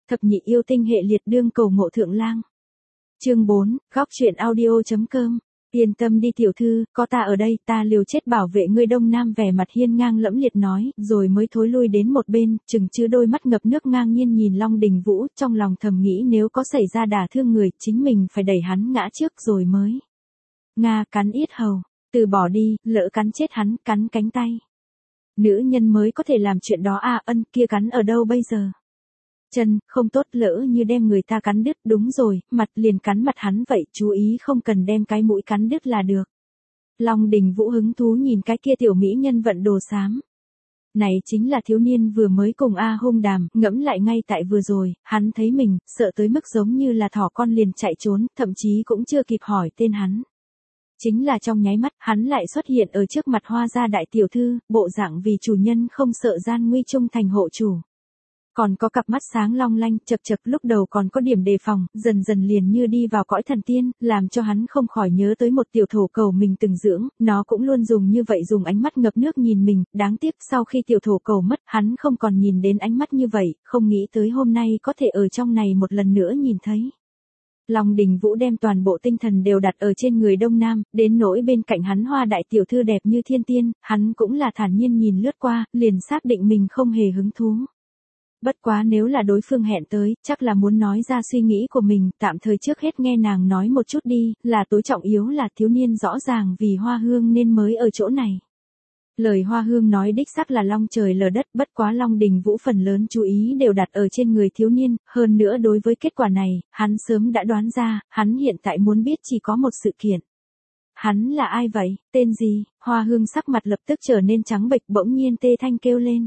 thập nhị yêu tinh hệ liệt đương cầu ngộ thượng lang. Chương 4, góc truyện audio.com. Yên tâm đi tiểu thư, có ta ở đây, ta liều chết bảo vệ ngươi. Đông Nam vẻ mặt hiên ngang lẫm liệt nói, rồi mới thối lui đến một bên, chừng chứ đôi mắt ngập nước ngang nhiên nhìn Long Đình Vũ, trong lòng thầm nghĩ nếu có xảy ra đả thương người, chính mình phải đẩy hắn ngã trước rồi mới. Nga cắn yết hầu, từ bỏ đi, lỡ cắn chết hắn, cắn cánh tay. Nữ nhân mới có thể làm chuyện đó à, ân kia cắn ở đâu bây giờ? Chân, không tốt, lỡ như đem người ta cắn đứt, đúng rồi, mặt liền cắn mặt hắn vậy, chú ý không cần đem cái mũi cắn đứt là được. Long Đình Vũ hứng thú nhìn cái kia tiểu mỹ nhân vận đồ xám. Này chính là thiếu niên vừa mới cùng A Hung đàm, ngẫm lại ngay tại vừa rồi, hắn thấy mình, sợ tới mức giống như là thỏ con liền chạy trốn, thậm chí cũng chưa kịp hỏi tên hắn. Chính là trong nháy mắt, hắn lại xuất hiện ở trước mặt Hoa gia đại tiểu thư, bộ dạng vì chủ nhân không sợ gian nguy trung thành hộ chủ. Còn có cặp mắt sáng long lanh, chật chật, lúc đầu còn có điểm đề phòng, dần dần liền như đi vào cõi thần tiên, làm cho hắn không khỏi nhớ tới một tiểu thổ cầu mình từng dưỡng, nó cũng luôn dùng như vậy, dùng ánh mắt ngập nước nhìn mình, đáng tiếc sau khi tiểu thổ cầu mất, hắn không còn nhìn đến ánh mắt như vậy, không nghĩ tới hôm nay có thể ở trong này một lần nữa nhìn thấy. Long Đình Vũ đem toàn bộ tinh thần đều đặt ở trên người Đông Nam, đến nỗi bên cạnh hắn Hoa đại tiểu thư đẹp như thiên tiên, hắn cũng là thản nhiên nhìn lướt qua, liền xác định mình không hề hứng thú. Bất quá nếu là đối phương hẹn tới, chắc là muốn nói ra suy nghĩ của mình, tạm thời trước hết nghe nàng nói một chút đi, là tối trọng yếu là thiếu niên rõ ràng vì Hoa Hương nên mới ở chỗ này. Lời Hoa Hương nói đích xác là long trời lở đất, bất quá Long Đình Vũ phần lớn chú ý đều đặt ở trên người thiếu niên, hơn nữa đối với kết quả này, hắn sớm đã đoán ra, hắn hiện tại muốn biết chỉ có một sự kiện. Hắn là ai vậy, tên gì? Hoa Hương sắc mặt lập tức trở nên trắng bệch, bỗng nhiên tê thanh kêu lên.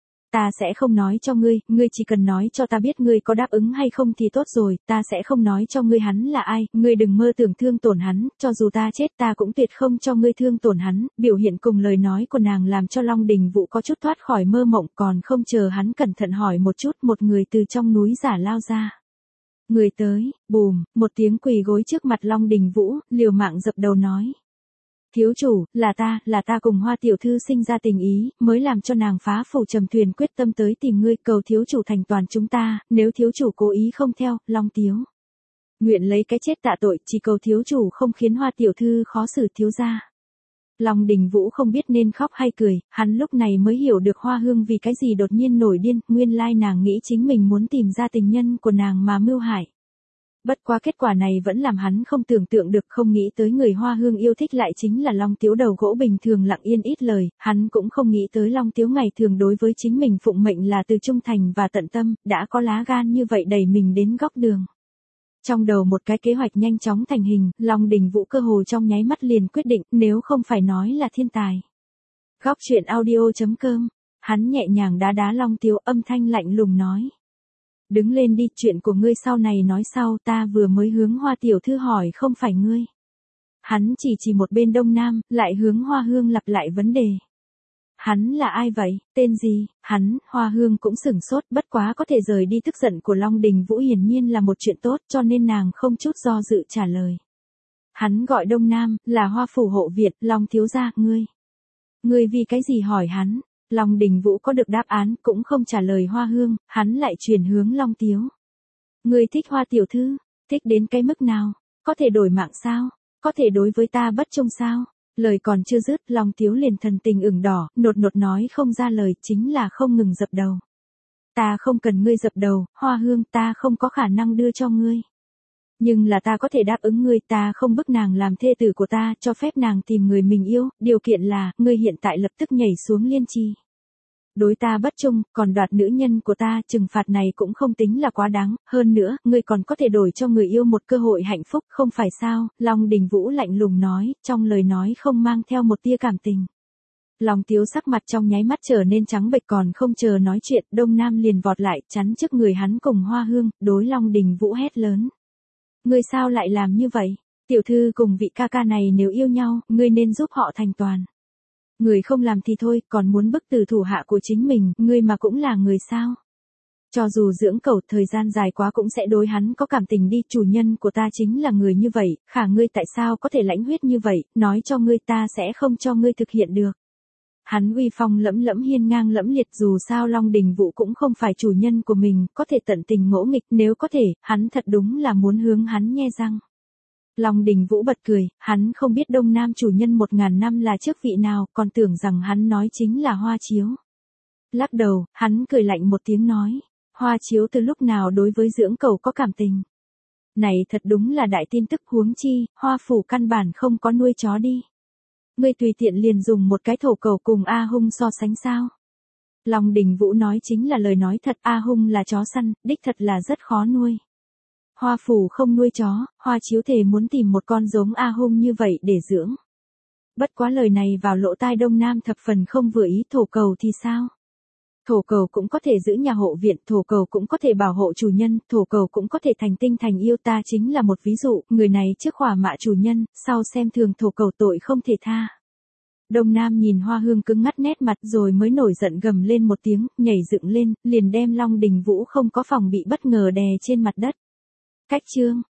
Ta sẽ không nói cho ngươi, ngươi chỉ cần nói cho ta biết ngươi có đáp ứng hay không thì tốt rồi, ta sẽ không nói cho ngươi hắn là ai, ngươi đừng mơ tưởng thương tổn hắn, cho dù ta chết ta cũng tuyệt không cho ngươi thương tổn hắn. Biểu hiện cùng lời nói của nàng làm cho Long Đình Vũ có chút thoát khỏi mơ mộng, còn không chờ hắn cẩn thận hỏi một chút, một người từ trong núi giả lao ra. Người tới, bùm, một tiếng quỳ gối trước mặt Long Đình Vũ, liều mạng dập đầu nói. Thiếu chủ, là ta cùng Hoa tiểu thư sinh ra tình ý, mới làm cho nàng phá phủ trầm thuyền quyết tâm tới tìm ngươi, cầu thiếu chủ thành toàn chúng ta, nếu thiếu chủ cố ý không theo, Long Tiếu nguyện lấy cái chết tạ tội, chỉ cầu thiếu chủ không khiến Hoa tiểu thư khó xử thiếu gia. Long Đình Vũ không biết nên khóc hay cười, hắn lúc này mới hiểu được Hoa Hương vì cái gì đột nhiên nổi điên, nguyên lai nàng nghĩ chính mình muốn tìm ra tình nhân của nàng mà mưu hại. Bất quá kết quả này vẫn làm hắn không tưởng tượng được, không nghĩ tới người Hoa Hương yêu thích lại chính là Long Tiếu đầu gỗ bình thường lặng yên ít lời, hắn cũng không nghĩ tới Long Tiếu ngày thường đối với chính mình phụng mệnh là từ trung thành và tận tâm, đã có lá gan như vậy đẩy mình đến góc đường. Trong đầu một cái kế hoạch nhanh chóng thành hình, Long Đình Vũ cơ hồ trong nháy mắt liền quyết định, nếu không phải nói là thiên tài. Góc truyện audio.com, hắn nhẹ nhàng đá đá Long Tiếu, âm thanh lạnh lùng nói. Đứng lên đi, chuyện của ngươi sau này nói sau, ta vừa mới hướng Hoa tiểu thư hỏi không phải ngươi. Hắn chỉ một bên Đông Nam, lại hướng Hoa Hương lặp lại vấn đề. Hắn là ai vậy, tên gì? Hoa Hương cũng sửng sốt, bất quá có thể rời đi tức giận của Long Đình Vũ hiển nhiên là một chuyện tốt, cho nên nàng không chút do dự trả lời. Hắn gọi Đông Nam, là Hoa phủ hộ viện, Long thiếu gia, ngươi. Ngươi vì cái gì hỏi hắn? Long Đình Vũ có được đáp án, cũng không trả lời Hoa Hương, hắn lại chuyển hướng Long Tiếu. Ngươi thích Hoa tiểu thư, thích đến cái mức nào? Có thể đổi mạng sao? Có thể đối với ta bất trung sao? Lời còn chưa dứt, Long Tiếu liền thần tình ửng đỏ, nột nói không ra lời, chính là không ngừng dập đầu. Ta không cần ngươi dập đầu, Hoa Hương, ta không có khả năng đưa cho ngươi. Nhưng là ta có thể đáp ứng ngươi, ta không bức nàng làm thê tử của ta, cho phép nàng tìm người mình yêu, điều kiện là, ngươi hiện tại lập tức nhảy xuống liên chi. Đối ta bất trung, còn đoạt nữ nhân của ta, trừng phạt này cũng không tính là quá đáng, hơn nữa, ngươi còn có thể đổi cho người yêu một cơ hội hạnh phúc, không phải sao? Long Đình Vũ lạnh lùng nói, trong lời nói không mang theo một tia cảm tình. Long Tiếu sắc mặt trong nháy mắt trở nên trắng bệch, còn không chờ nói chuyện, Đông Nam liền vọt lại, chắn trước người hắn cùng Hoa Hương, đối Long Đình Vũ hét lớn. Ngươi sao lại làm như vậy? Tiểu thư cùng vị ca ca này nếu yêu nhau, ngươi nên giúp họ thành toàn. Người không làm thì thôi, còn muốn bức từ thủ hạ của chính mình, ngươi mà cũng là người sao? Cho dù dưỡng cẩu thời gian dài quá cũng sẽ đối hắn có cảm tình đi, chủ nhân của ta chính là người như vậy, khả ngươi tại sao có thể lãnh huyết như vậy, nói cho ngươi ta sẽ không cho ngươi thực hiện được. Hắn uy phong lẫm lẫm hiên ngang lẫm liệt, dù sao Long Đình Vũ cũng không phải chủ nhân của mình, có thể tận tình ngỗ nghịch, nếu có thể, hắn thật đúng là muốn hướng hắn nhe răng. Long Đình Vũ bật cười, hắn không biết Đông Nam chủ nhân 1000 năm là trước vị nào, còn tưởng rằng hắn nói chính là Hoa Chiếu. Lắc đầu, hắn cười lạnh một tiếng nói, Hoa Chiếu từ lúc nào đối với dưỡng cẩu có cảm tình. Này thật đúng là đại tin tức, huống chi, Hoa phủ căn bản không có nuôi chó đi. Ngươi tùy tiện liền dùng một cái thổ cẩu cùng A Hung so sánh sao? Long Đình Vũ nói chính là lời nói thật, A Hung là chó săn, đích thật là rất khó nuôi. Hoa phủ không nuôi chó, Hoa Chiếu thề muốn tìm một con giống A Hung như vậy để dưỡng. Bất quá lời này vào lỗ tai Đông Nam thập phần không vừa ý, thổ cẩu thì sao? Thổ cẩu cũng có thể giữ nhà hộ viện, thổ cẩu cũng có thể bảo hộ chủ nhân, thổ cẩu cũng có thể thành tinh thành yêu, ta chính là một ví dụ, người này trước hỏa mạ chủ nhân, sau xem thường thổ cẩu tội không thể tha. Đông Nam nhìn Hoa Hương cứng ngắt nét mặt rồi mới nổi giận gầm lên một tiếng, nhảy dựng lên, liền đem Long Đình Vũ không có phòng bị bất ngờ đè trên mặt đất. Cách chương